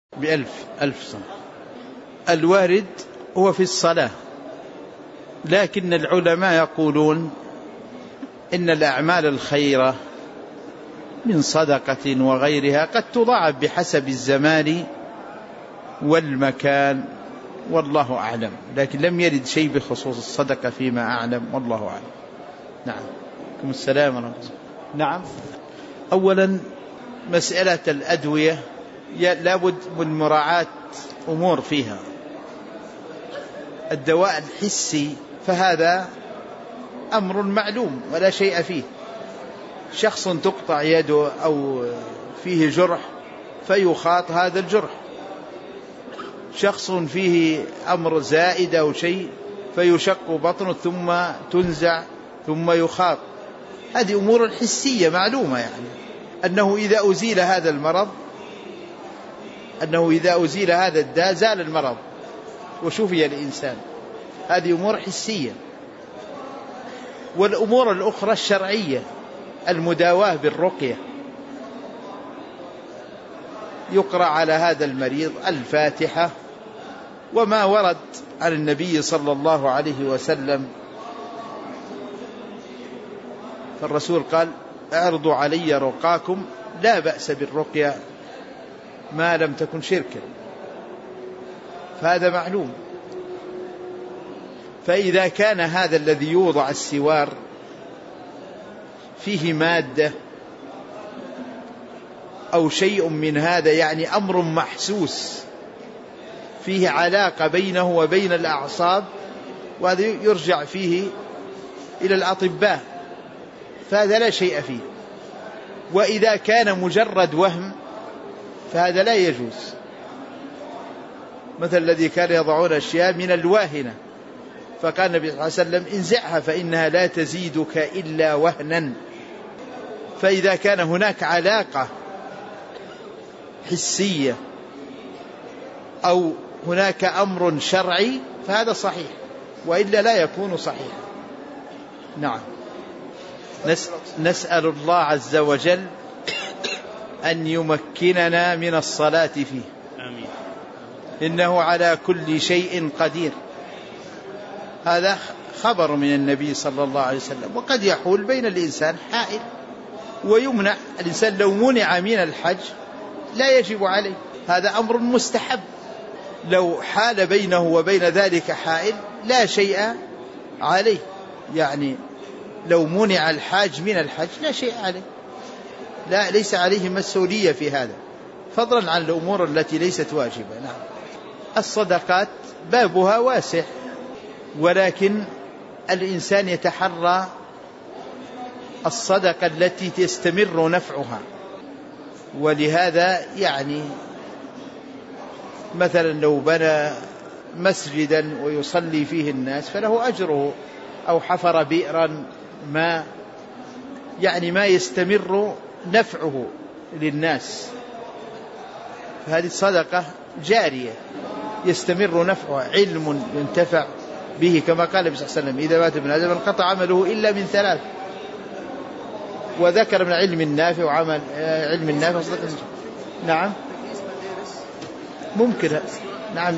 ألف سنة. الوارد هو في الصلاة، لكن العلماء يقولون إن الأعمال الخيرة من صدقة وغيرها قد تضاعف بحسب الزمان والمكان، والله أعلم، لكن لم يرد شيء بخصوص الصدقة فيما أعلم، والله أعلم. نعم. عليكم السلام ورحمة الله. نعم. أولا مسألة الأدوية لابد من مراعاة أمور فيها. الدواء الحسي فهذا أمر معلوم ولا شيء فيه. شخص تقطع يده أو فيه جرح فيخاط هذا الجرح، شخص فيه أمر زائد أو شيء فيشق بطنه ثم تنزع ثم يخاط. هذه أمور حسية معلومة، يعني أنه إذا أزيل هذا المرض، أنه إذا أزيل هذا الداء زال المرض وشفي الإنسان. هذه أمور حسية. والأمور الأخرى الشرعية، المداواة بالرقية، يقرأ على هذا المريض الفاتحة وما ورد عن النبي صلى الله عليه وسلم. فالرسول قال: اعرضوا علي رقاكم، لا بأس بالرقية ما لم تكن شركا. فهذا معلوم. فإذا كان هذا الذي يوضع السوار فيه مادة أو شيء من هذا، يعني أمر محسوس فيه علاقة بينه وبين الأعصاب، وهذا يرجع فيه إلى الأطباء، فهذا لا شيء فيه. وإذا كان مجرد وهم فهذا لا يجوز، مثل الذي كان يضعون أشياء من الواهنة، فقال النبي صلى الله عليه وسلم: انزعها فإنها لا تزيدك إلا وهنا. فإذا كان هناك علاقة حسية أو هناك أمر شرعي فهذا صحيح، وإلا لا يكون صحيحا. نعم. نسأل الله عز وجل أن يمكننا من الصلاة فيه، آمين. إنه على كل شيء قدير. هذا خبر من النبي صلى الله عليه وسلم. وقد يحول بين الإنسان حائل ويمنع. الإنسان لو منع من الحج لا يجب عليه، هذا أمر مستحب. لو حال بينه وبين ذلك حائل لا شيء عليه، يعني لو منع الحاج من الحج لا شيء عليه، لا، ليس عليه مسؤولية في هذا، فضلا عن الأمور التي ليست واجبة. نعم. الصدقات بابها واسع، ولكن الإنسان يتحرى الصدقة التي تستمر نفعها. ولهذا يعني مثلا لو بنى مسجدا ويصلي فيه الناس فله أجره، أو حفر بئرا ما يستمر نفعه للناس، فهذه صدقة جارية يستمر نفعها. علم ينتفع به، كما قال النبي صلى الله عليه وسلم: إذا مات ابن آدم انقطع عمله إلا من ثلاث. وذكر من علم النافع وعمل علم النافع صدقة. نعم، ممكن. نعم،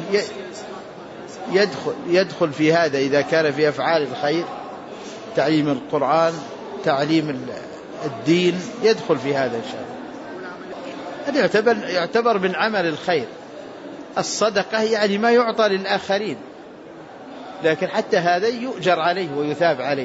يدخل في هذا إذا كان في أفعال الخير، تعليم القرآن، تعليم الدين، يدخل في هذا إن شاء الله. هذا يعتبر من عمل الخير. الصدقة يعني ما يعطى للآخرين، لكن حتى هذا يؤجر عليه ويثاب عليه،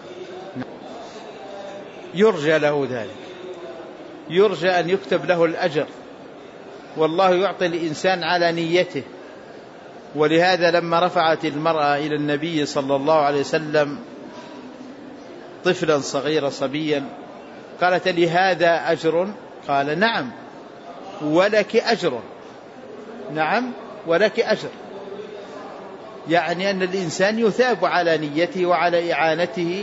يرجى له ذلك، يرجى أن يكتب له الأجر، والله يعطي الإنسان على نيته. ولهذا لما رفعت المرأة إلى النبي صلى الله عليه وسلم طفلا صغيرا صبيا، قالت: لهذا أجر؟ قال: نعم ولك أجر. نعم ولك أجر، يعني أن الإنسان يثاب على نيته وعلى إعانته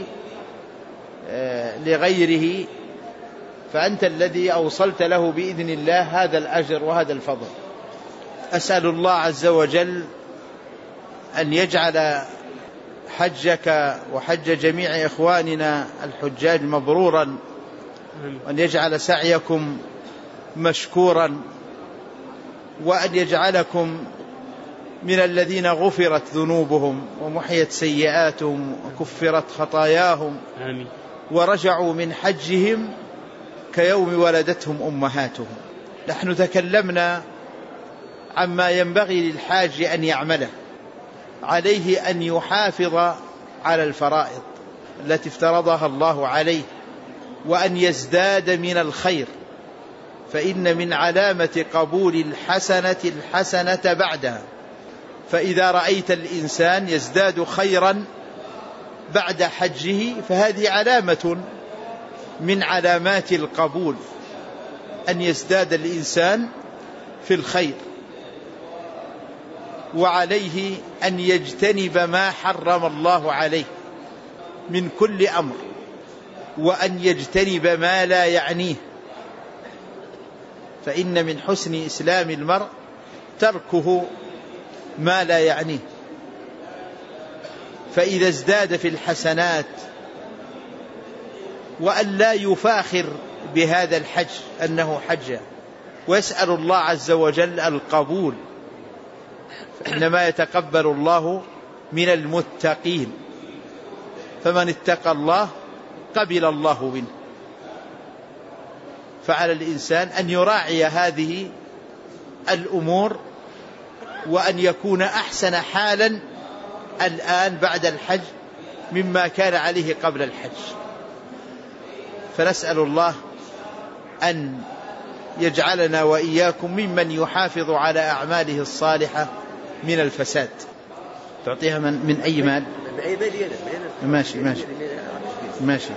لغيره، فأنت الذي أوصلت له بإذن الله هذا الأجر وهذا الفضل. أسأل الله عز وجل أن يجعل حجك وحج جميع إخواننا الحجاج مبرورا، وأن يجعل سعيكم مشكورا، وأن يجعلكم من الذين غفرت ذنوبهم ومحيت سيئاتهم وكفرت خطاياهم ورجعوا من حجهم كيوم ولدتهم أمهاتهم. نحن تكلمنا عما ينبغي للحاج أن يعمله. عليه أن يحافظ على الفرائض التي افترضها الله عليه، وأن يزداد من الخير، فإن من علامة قبول الحسنة بعدها. فإذا رأيت الإنسان يزداد خيرا بعد حجه فهذه علامة من علامات القبول، أن يزداد الإنسان في الخير. وعليه أن يجتنب ما حرم الله عليه من كل أمر، وأن يجتنب ما لا يعنيه، فإن من حسن إسلام المرء تركه ما لا يعنيه. فإذا ازداد في الحسنات، وأن لا يفاخر بهذا الحج أنه حج، ويسأل الله عز وجل القبول، فإنما يتقبل الله من المتقين، فمن اتقى الله قبل الله منه. فعلى الإنسان أن يراعي هذه الأمور، وأن يكون أحسن حالا الآن بعد الحج مما كان عليه قبل الحج. فنسأل الله أن يجعلنا وإياكم ممن يحافظ على أعماله الصالحة من الفساد. تعطيها من أي مال؟ ماشي ماشي ماشي.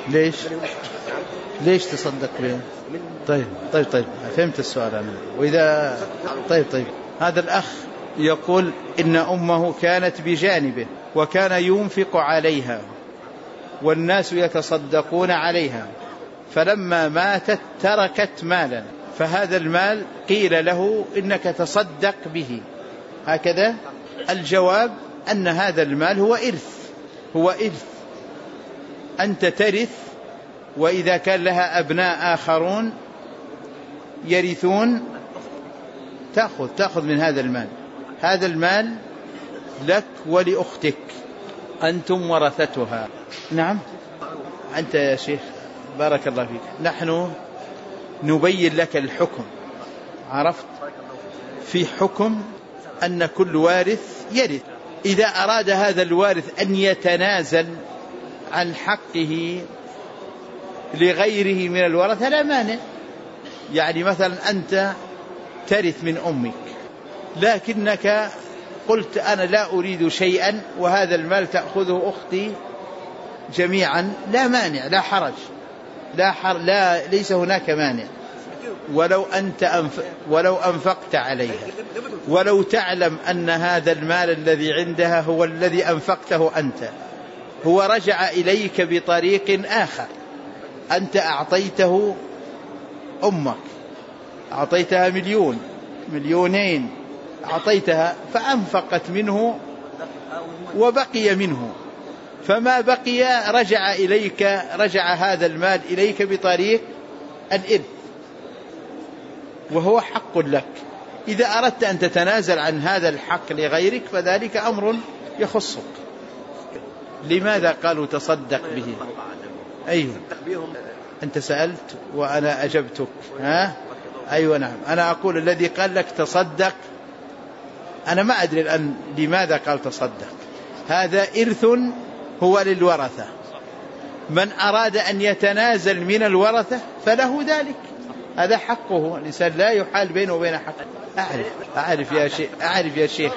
ليش تصدق به؟ طيب فهمت السؤال أنا. وإذا طيب هذا الأخ يقول إن أمه كانت بجانبه وكان ينفق عليها والناس يتصدقون عليها، فلما ماتت تركت مالا، فهذا المال قيل له إنك تصدق به، هكذا. الجواب أن هذا المال هو إرث، أنت ترث، وإذا كان لها أبناء آخرون يرثون تأخذ من هذا المال. هذا المال لك ولأختك، أنتم ورثتها. نعم أنت يا شيخ بارك الله فيك، نحن نبين لك الحكم. عرفت؟ في حكم أن كل وارث يرث. إذا أراد هذا الوارث أن يتنازل عن حقه لغيره من الورثة لا مانع. يعني مثلا أنت ترث من أمك، لكنك قلت أنا لا أريد شيئا وهذا المال تأخذه أختي جميعا، لا مانع، لا حرج، ليس هناك مانع. ولو أنفقت عليها، ولو تعلم أن هذا المال الذي عندها هو الذي أنفقته أنت، هو رجع إليك بطريق آخر. أنت أعطيته أمك، أعطيتها 1,000,000 2,000,000 أعطيتها، فأنفقت منه وبقي منه، فما بقي رجع هذا المال إليك بطريق الإرث، وهو حق لك. إذا أردت أن تتنازل عن هذا الحق لغيرك فذلك أمر يخصك. لماذا قالوا تصدق به؟ أيوه أنت سألت وأنا أجبتك. أيوة نعم، أنا أقول الذي قال لك تصدق أنا ما أدري الآن لماذا قال تصدق. هذا إرث هو للورثة، من أراد أن يتنازل من الورثة فله ذلك، هذا حقه. الإنسان لا يحال بينه وبين حقه. أعرف يا شيخ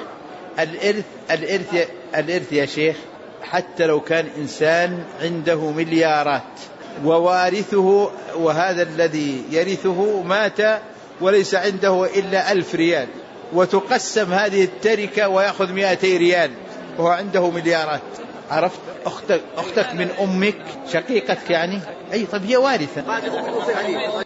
الإرث يا شيخ، حتى لو كان إنسان عنده مليارات ووارثه، وهذا الذي يرثه مات وليس عنده إلا 1000 ريال، وتقسم هذه التركة ويأخذ 200 ريال وهو عنده مليارات. عرفت؟ أختك من أمك شقيقتك يعني، أي طب هي وارثة.